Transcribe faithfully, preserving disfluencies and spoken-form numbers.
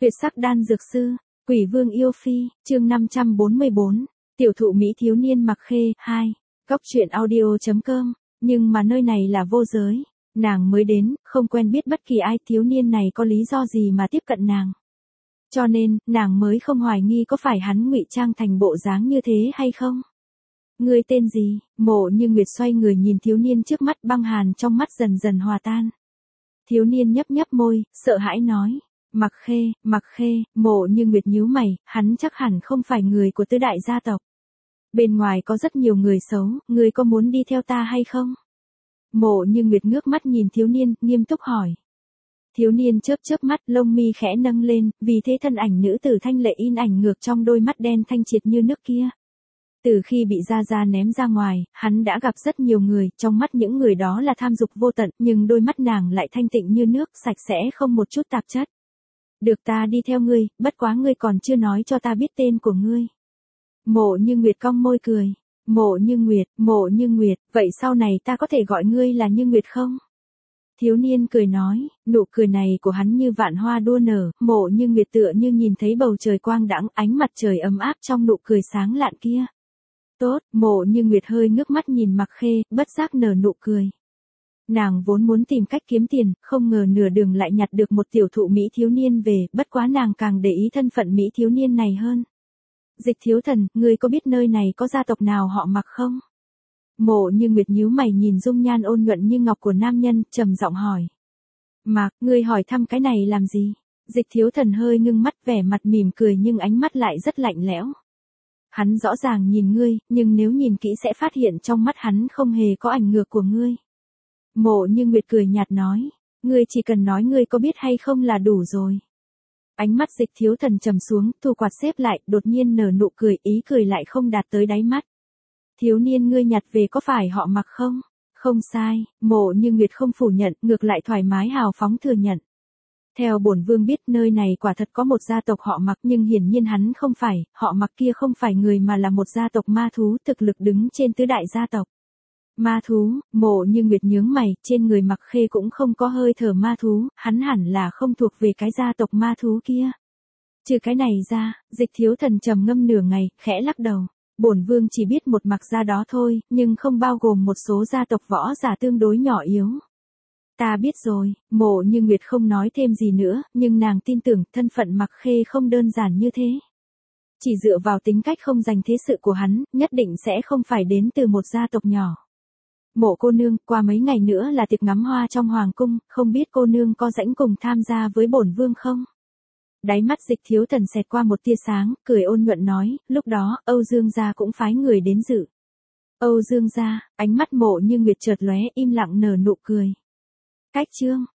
Tuyệt sắc đan dược sư, Quỷ Vương yêu phi, chương năm trăm bốn mươi bốn, tiểu thụ Mỹ thiếu niên mặc khê, hai, Cóc truyện audio chấm com, nhưng mà nơi này là vô giới, nàng mới đến, không quen biết bất kỳ ai, thiếu niên này có lý do gì mà tiếp cận nàng. Cho nên, nàng mới không hoài nghi có phải hắn ngụy trang thành bộ dáng như thế hay không. Ngươi tên gì? Mộ Như Nguyệt xoay người nhìn thiếu niên trước mắt, băng hàn trong mắt dần dần hòa tan. Thiếu niên nhấp nhấp môi, sợ hãi nói. Mặc Khê, Mặc Khê, Mộ Như Nguyệt nhíu mày, hắn chắc hẳn không phải người của tứ đại gia tộc. Bên ngoài có rất nhiều người xấu, ngươi có muốn đi theo ta hay không? Mộ Như Nguyệt ngước mắt nhìn thiếu niên, nghiêm túc hỏi. Thiếu niên chớp chớp mắt, lông mi khẽ nâng lên, vì thế thân ảnh nữ tử thanh lệ in ảnh ngược trong đôi mắt đen thanh triệt như nước kia. Từ khi bị Gia Gia ném ra ngoài, hắn đã gặp rất nhiều người, trong mắt những người đó là tham dục vô tận, nhưng đôi mắt nàng lại thanh tịnh như nước, sạch sẽ không một chút tạp chất. Được, ta đi theo ngươi, bất quá ngươi còn chưa nói cho ta biết tên của ngươi. Mộ Như Nguyệt cong môi cười. Mộ Như Nguyệt, Mộ Như Nguyệt, vậy sau này ta có thể gọi ngươi là Như Nguyệt không? Thiếu niên cười nói, nụ cười này của hắn như vạn hoa đua nở, Mộ Như Nguyệt tựa như nhìn thấy bầu trời quang đãng, ánh mặt trời ấm áp trong nụ cười sáng lạn kia. Tốt, Mộ Như Nguyệt hơi ngước mắt nhìn Mặc Khê, bất giác nở nụ cười. Nàng vốn muốn tìm cách kiếm tiền, không ngờ nửa đường lại nhặt được một tiểu thụ Mỹ thiếu niên về, bất quá nàng càng để ý thân phận Mỹ thiếu niên này hơn. Dịch thiếu thần, ngươi có biết nơi này có gia tộc nào họ Mặc không? Mộ Như Nguyệt nhíu mày nhìn dung nhan ôn nhuận như ngọc của nam nhân, trầm giọng hỏi. Mặc, ngươi hỏi thăm cái này làm gì? Dịch thiếu thần hơi ngưng mắt, vẻ mặt mỉm cười nhưng ánh mắt lại rất lạnh lẽo. Hắn rõ ràng nhìn ngươi, nhưng nếu nhìn kỹ sẽ phát hiện trong mắt hắn không hề có ảnh ngược của ngươi. Mộ Như Nguyệt cười nhạt nói, ngươi chỉ cần nói ngươi có biết hay không là đủ rồi. Ánh mắt dịch thiếu thần trầm xuống, thu quạt xếp lại, đột nhiên nở nụ cười, ý cười lại không đạt tới đáy mắt. Thiếu niên ngươi nhặt về có phải họ Mặc không? Không sai, Mộ Như Nguyệt không phủ nhận, ngược lại thoải mái hào phóng thừa nhận. Theo bổn vương biết nơi này quả thật có một gia tộc họ Mặc, nhưng hiển nhiên hắn không phải, họ Mặc kia không phải người mà là một gia tộc ma thú, thực lực đứng trên tứ đại gia tộc. Ma thú, Mộ Như Nguyệt nhướng mày, trên người Mặc Khê cũng không có hơi thở ma thú, hắn hẳn là không thuộc về cái gia tộc ma thú kia. Trừ cái này ra, dịch thiếu thần trầm ngâm nửa ngày, khẽ lắc đầu. Bổn vương chỉ biết một Mặc gia đó thôi, nhưng không bao gồm một số gia tộc võ giả tương đối nhỏ yếu. Ta biết rồi, Mộ Như Nguyệt không nói thêm gì nữa, nhưng nàng tin tưởng thân phận Mặc Khê không đơn giản như thế. Chỉ dựa vào tính cách không dành thế sự của hắn, nhất định sẽ không phải đến từ một gia tộc nhỏ. Mộ cô nương, qua mấy ngày nữa là tiệc ngắm hoa trong hoàng cung, không biết cô nương có rảnh cùng tham gia với bổn vương không? Đáy mắt dịch thiếu thần xẹt qua một tia sáng, cười ôn nhuận nói, lúc đó, Âu Dương gia cũng phái người đến dự. Âu Dương gia, ánh mắt Mộ Như Nguyệt chợt lóe, im lặng nở nụ cười. Cách chương,